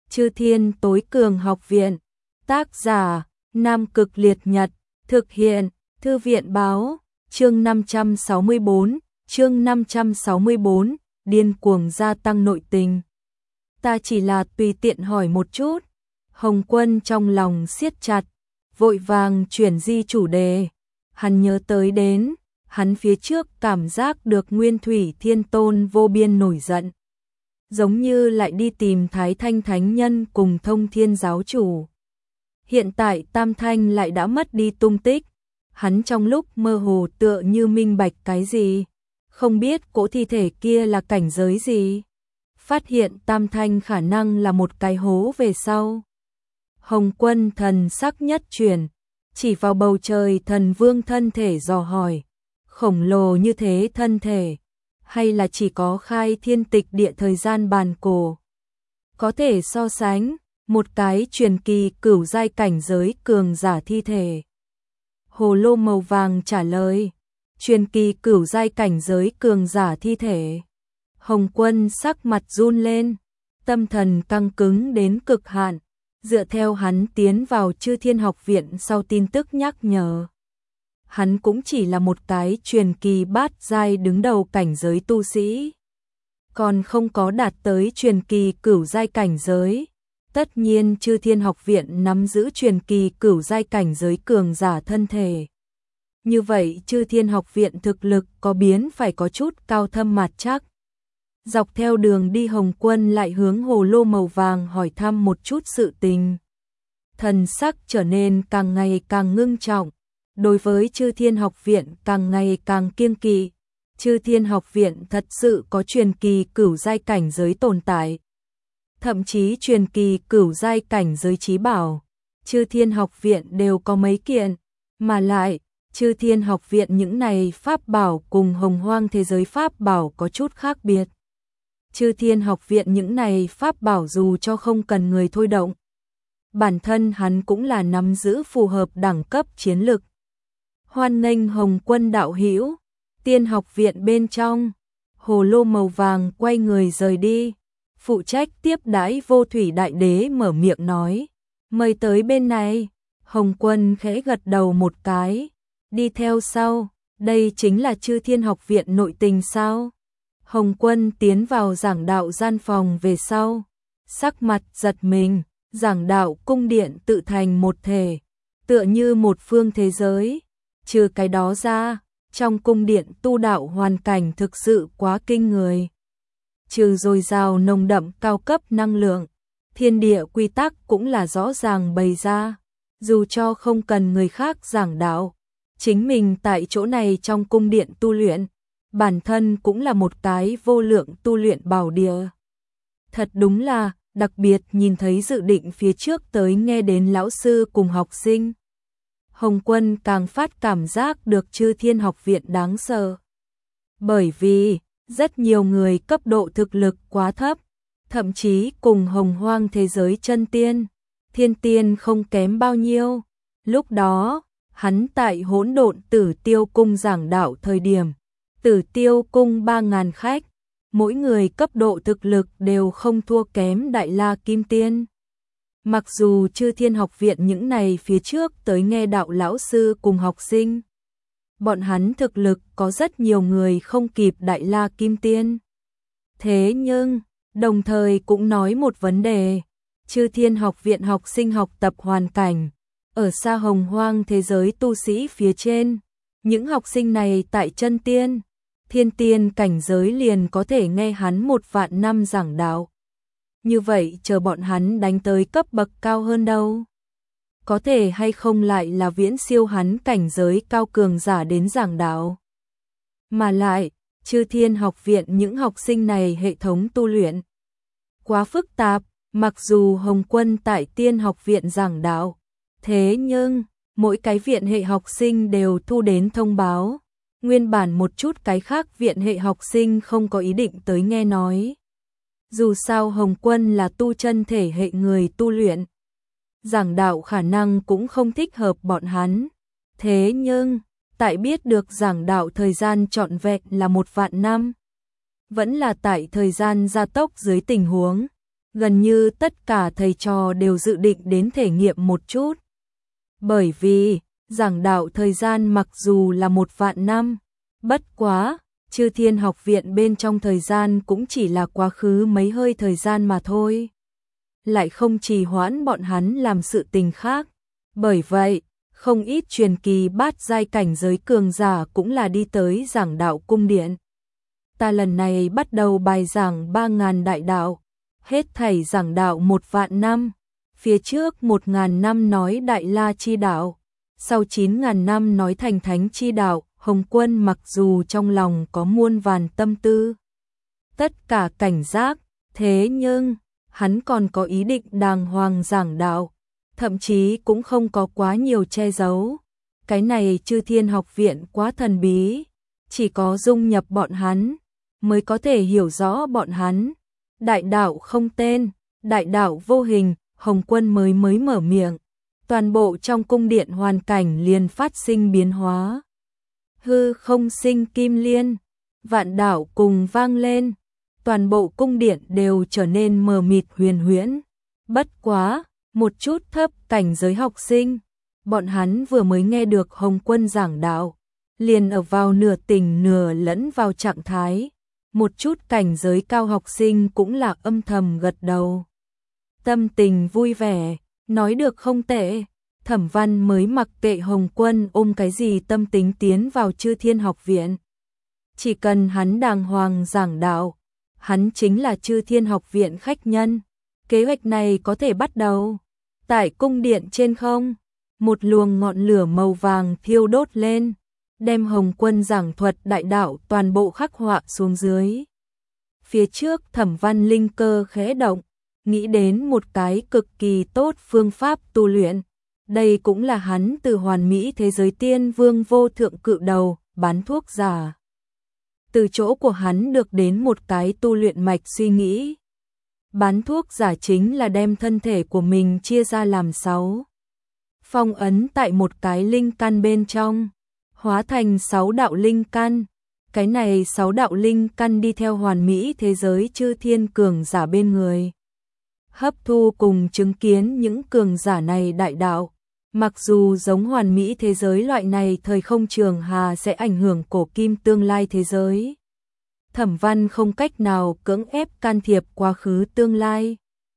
Chư Thiên Tối Cường Học Viện. Tác giả: Nam Cực Liệt Nhật. Thực hiện: Thư viện báo. Chương 564, điên cuồng gia tăng nội tình. Ta chỉ là tùy tiện hỏi một chút. Hồng Quân trong lòng siết chặt, vội vàng chuyển di chủ đề. Hắn nhớ tới đến, hắn phía trước cảm giác được Nguyên Thủy Thiên Tôn vô biên nổi giận. Giống như lại đi tìm Thái Thanh Thánh Nhân cùng Thông Thiên Giáo Chủ. Hiện tại Tam Thanh lại đã mất đi tung tích. Hắn trong lúc mơ hồ tựa như minh bạch cái gì. Không biết cỗ thi thể kia là cảnh giới gì. Phát hiện Tam Thanh khả năng là một cái hố về sau. Hồng Quân thần sắc nhất chuyển, chỉ vào bầu trời thần vương thân thể dò hỏi. Khổng lồ như thế thân thể, hay là chỉ có khai thiên tịch địa thời gian bàn cổ. Có thể so sánh, một cái truyền kỳ cửu giai cảnh giới cường giả thi thể. Hồ lô màu vàng trả lời, truyền kỳ cửu giai cảnh giới cường giả thi thể. Hồng Quân sắc mặt run lên, tâm thần căng cứng đến cực hạn, dựa theo hắn tiến vào Chư Thiên Học Viện sau tin tức nhắc nhở. Hắn cũng chỉ là một cái truyền kỳ bát giai đứng đầu cảnh giới tu sĩ, còn không có đạt tới truyền kỳ cửu giai cảnh giới. Tất nhiên Chư Thiên Học Viện nắm giữ truyền kỳ cửu giai cảnh giới cường giả thân thể. Như vậy Chư Thiên Học Viện thực lực có biến phải có chút cao thâm mạt chắc. Dọc theo đường đi Hồng Quân lại hướng hồ lô màu vàng hỏi thăm một chút sự tình. Thần sắc trở nên càng ngày càng ngưng trọng. Đối với Chư Thiên Học Viện càng ngày càng kiêng kỵ. Chư Thiên Học Viện thật sự có truyền kỳ cửu giai cảnh giới tồn tại. Thậm chí truyền kỳ cửu giai cảnh giới chí bảo. Chư Thiên Học Viện đều có mấy kiện. Mà lại, Chư Thiên Học Viện những này pháp bảo cùng hồng hoang thế giới pháp bảo có chút khác biệt. Chư Thiên Học Viện những này pháp bảo dù cho không cần người thôi động. Bản thân hắn cũng là nắm giữ phù hợp đẳng cấp chiến lực. Hoan nghênh Hồng Quân đạo hữu. Tiên Học Viện bên trong, hồ lô màu vàng quay người rời đi. Phụ trách tiếp đãi Vô Thủy Đại Đế mở miệng nói, mời tới bên này. Hồng Quân khẽ gật đầu một cái, đi theo sau. Đây chính là Chư Thiên Học Viện nội tình sao? Hồng Quân tiến vào giảng đạo gian phòng về sau, sắc mặt giật mình. Giảng đạo cung điện tự thành một thể, tựa như một phương thế giới. Trừ cái đó ra, trong cung điện tu đạo hoàn cảnh thực sự quá kinh người. Trừ dồi dào nồng đậm cao cấp năng lượng, thiên địa quy tắc cũng là rõ ràng bày ra. Dù cho không cần người khác giảng đạo, chính mình tại chỗ này trong cung điện tu luyện, bản thân cũng là một cái vô lượng tu luyện bảo địa. Thật đúng là, đặc biệt nhìn thấy dự định phía trước tới nghe đến lão sư cùng học sinh. Hồng Quân càng phát cảm giác được Chư Thiên Học Viện đáng sợ. Bởi vì, rất nhiều người cấp độ thực lực quá thấp, thậm chí cùng hồng hoang thế giới chân tiên, thiên tiên không kém bao nhiêu. Lúc đó, hắn tại Hỗn Độn Tử Tiêu Cung giảng đạo thời điểm, Tử Tiêu Cung 3.000 khách, mỗi người cấp độ thực lực đều không thua kém Đại La Kim Tiên. Mặc dù Chư Thiên Học Viện những này phía trước tới nghe đạo lão sư cùng học sinh, bọn hắn thực lực có rất nhiều người không kịp Đại La Kim Tiên. Thế nhưng, đồng thời cũng nói một vấn đề, Chư Thiên Học Viện học sinh học tập hoàn cảnh, ở xa hồng hoang thế giới tu sĩ phía trên, những học sinh này tại chân tiên, thiên tiên cảnh giới liền có thể nghe hắn 1.000 năm giảng đạo. Như vậy chờ bọn hắn đánh tới cấp bậc cao hơn đâu. Có thể hay không lại là viễn siêu hắn cảnh giới cao cường giả đến giảng đạo. Mà lại, Chư Thiên Học Viện những học sinh này hệ thống tu luyện quá phức tạp, mặc dù Hồng Quân tại Tiên Học Viện giảng đạo, thế nhưng, mỗi cái viện hệ học sinh đều thu đến thông báo. Nguyên bản một chút cái khác viện hệ học sinh không có ý định tới nghe nói. Dù sao Hồng Quân là tu chân thể hệ người tu luyện, giảng đạo khả năng cũng không thích hợp bọn hắn. Thế nhưng, tại biết được giảng đạo thời gian trọn vẹn là 1.000 năm, vẫn là tại thời gian gia tốc dưới tình huống, gần như tất cả thầy trò đều dự định đến thể nghiệm một chút. Bởi vì, giảng đạo thời gian mặc dù là 1.000 năm, bất quá, Chư Thiên Học Viện bên trong thời gian cũng chỉ là quá khứ mấy hơi thời gian mà thôi. Lại không trì hoãn bọn hắn làm sự tình khác. Bởi vậy, không ít truyền kỳ bát giai cảnh giới cường giả cũng là đi tới giảng đạo cung điện. Ta lần này bắt đầu bài giảng 3.000 đại đạo, hết thảy giảng đạo 1.000 năm, phía trước 1.000 năm nói đại la chi đạo, sau 9.000 năm nói thành thánh chi đạo. Hồng Quân mặc dù trong lòng có muôn vàn tâm tư, tất cả cảnh giác, thế nhưng hắn còn có ý định đàng hoàng giảng đạo, thậm chí cũng không có quá nhiều che giấu. Cái này Chư Thiên Học Viện quá thần bí, chỉ có dung nhập bọn hắn mới có thể hiểu rõ bọn hắn. Đại đạo không tên, đại đạo vô hình, Hồng Quân mới mở miệng, toàn bộ trong cung điện hoàn cảnh liền phát sinh biến hóa. Hư không sinh kim liên, vạn đạo cùng vang lên, toàn bộ cung điện đều trở nên mờ mịt huyền huyễn. Bất quá, một chút thấp cảnh giới học sinh, bọn hắn vừa mới nghe được Hồng Quân giảng đạo, liền ở vào nửa tỉnh nửa lẫn vào trạng thái. Một chút cảnh giới cao học sinh cũng là âm thầm gật đầu. Tâm tình vui vẻ, nói được không tệ. Thẩm Văn mới mặc kệ Hồng Quân ôm cái gì tâm tính tiến vào Chư Thiên Học Viện. Chỉ cần hắn đàng hoàng giảng đạo, hắn chính là Chư Thiên Học Viện khách nhân. Kế hoạch này có thể bắt đầu. Tại cung điện trên không, một luồng ngọn lửa màu vàng thiêu đốt lên, đem Hồng Quân giảng thuật đại đạo toàn bộ khắc họa xuống dưới. Phía trước Thẩm Văn linh cơ khẽ động, nghĩ đến một cái cực kỳ tốt phương pháp tu luyện. Đây cũng là hắn từ hoàn mỹ thế giới tiên vương vô thượng cự đầu, bán thuốc giả. Từ chỗ của hắn được đến một cái tu luyện mạch suy nghĩ. Bán thuốc giả chính là đem thân thể của mình chia ra làm 6. Phong ấn tại một cái linh căn bên trong, hóa thành 6 đạo linh căn. Cái này 6 đạo linh căn đi theo hoàn mỹ thế giới chư thiên cường giả bên người. Hấp thu cùng chứng kiến những cường giả này đại đạo. Mặc dù giống hoàn mỹ thế giới loại này thời không trường hà sẽ ảnh hưởng cổ kim tương lai thế giới. Thẩm Văn không cách nào cưỡng ép can thiệp quá khứ tương lai.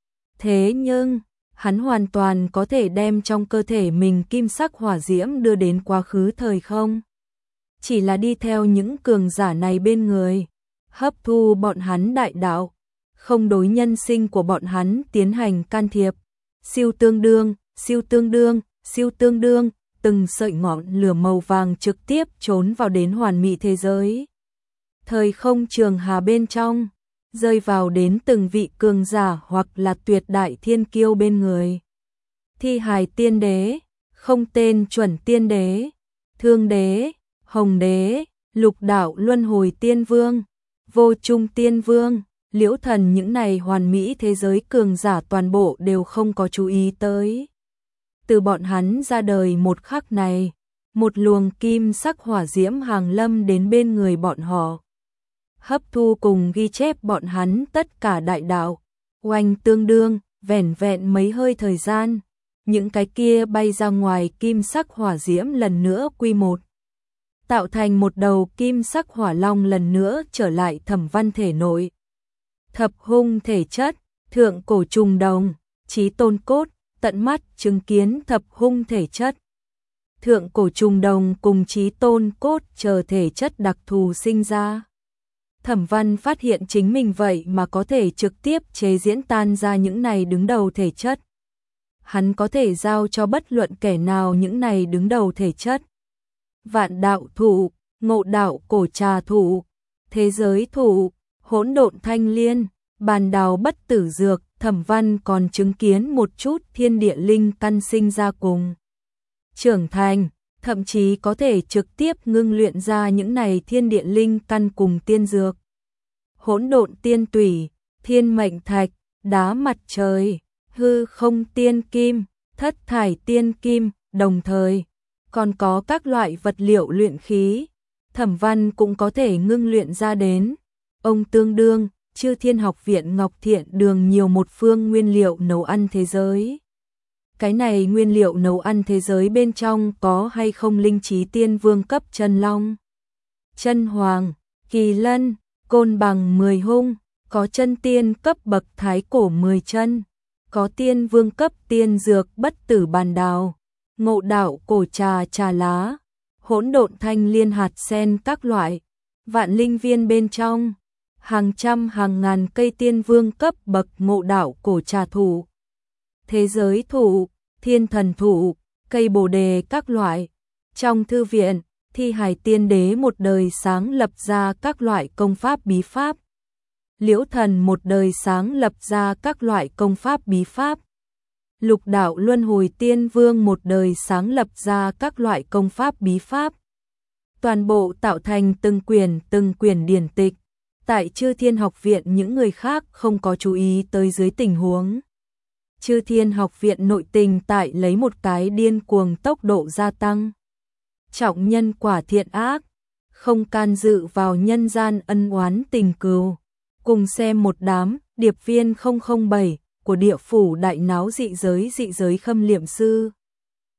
Thế nhưng, hắn hoàn toàn có thể đem trong cơ thể mình kim sắc hỏa diễm đưa đến quá khứ thời không. Chỉ là đi theo những cường giả này bên người, hấp thu bọn hắn đại đạo, không đối nhân sinh của bọn hắn tiến hành can thiệp. Siêu tương đương, siêu tương đương. Siêu tương đương, từng sợi ngọn lửa màu vàng trực tiếp trốn vào đến hoàn mỹ thế giới. Thời không trường hà bên trong, rơi vào đến từng vị cường giả hoặc là tuyệt đại thiên kiêu bên người. Thi hài tiên đế, không tên chuẩn tiên đế, thương đế, hồng đế, lục đạo luân hồi tiên vương, vô trung tiên vương, liễu thần, những này hoàn mỹ thế giới cường giả toàn bộ đều không có chú ý tới. Từ bọn hắn ra đời một khắc này, một luồng kim sắc hỏa diễm hàng lâm đến bên người bọn họ. Hấp thu cùng ghi chép bọn hắn tất cả đại đạo, oanh tương đương, vẻn vẹn mấy hơi thời gian. Những cái kia bay ra ngoài kim sắc hỏa diễm lần nữa quy một. Tạo thành một đầu kim sắc hỏa long lần nữa trở lại Thẩm Văn thể nội. Thập hung thể chất, thượng cổ trùng đồng, chí tôn cốt. Tận mắt chứng kiến thập hung thể chất. Thượng cổ trùng đồng cùng chí tôn cốt chờ thể chất đặc thù sinh ra. Thẩm Văn phát hiện chính mình vậy mà có thể trực tiếp chế diễn tan ra những này đứng đầu thể chất. Hắn có thể giao cho bất luận kẻ nào những này đứng đầu thể chất. Vạn đạo thụ, ngộ đạo cổ trà thụ, thế giới thụ, hỗn độn thanh liên, bàn đào bất tử dược. Thẩm Văn còn chứng kiến một chút thiên địa linh căn sinh ra cùng trưởng thành, thậm chí có thể trực tiếp ngưng luyện ra những này thiên địa linh căn cùng tiên dược. Hỗn độn tiên tủy, thiên mệnh thạch, đá mặt trời, hư không tiên kim, thất thải tiên kim, đồng thời còn có các loại vật liệu luyện khí, Thẩm Văn cũng có thể ngưng luyện ra đến. Ông tương đương, Chư Thiên Học viện Ngọc Thiện Đường nhiều một phương nguyên liệu nấu ăn thế giới. Cái này nguyên liệu nấu ăn thế giới bên trong có hay không linh trí tiên vương cấp chân long, chân hoàng, kỳ lân, côn bằng 10 hung, có chân tiên cấp bậc thái cổ 10 chân, có tiên vương cấp tiên dược bất tử bàn đào, ngộ đạo cổ trà trà lá, hỗn độn thanh liên hạt sen các loại, vạn linh viên bên trong, hàng trăm hàng ngàn cây tiên vương cấp bậc ngộ đạo cổ trà thụ, thế giới thụ, thiên thần thụ, cây bồ đề các loại. Trong thư viện, Thi Hải Tiên Đế một đời sáng lập ra các loại công pháp bí pháp. Liễu Thần một đời sáng lập ra các loại công pháp bí pháp. Lục Đạo Luân Hồi Tiên Vương một đời sáng lập ra các loại công pháp bí pháp. Toàn bộ tạo thành từng quyển điển tịch. Tại Chư Thiên Học viện những người khác không có chú ý tới dưới tình huống. Chư Thiên Học viện nội tình tại lấy một cái điên cuồng tốc độ gia tăng. Trọng nhân quả thiện ác, không can dự vào nhân gian ân oán tình cừu. Cùng xem một đám điệp viên 007 của địa phủ đại náo dị giới khâm liệm sư.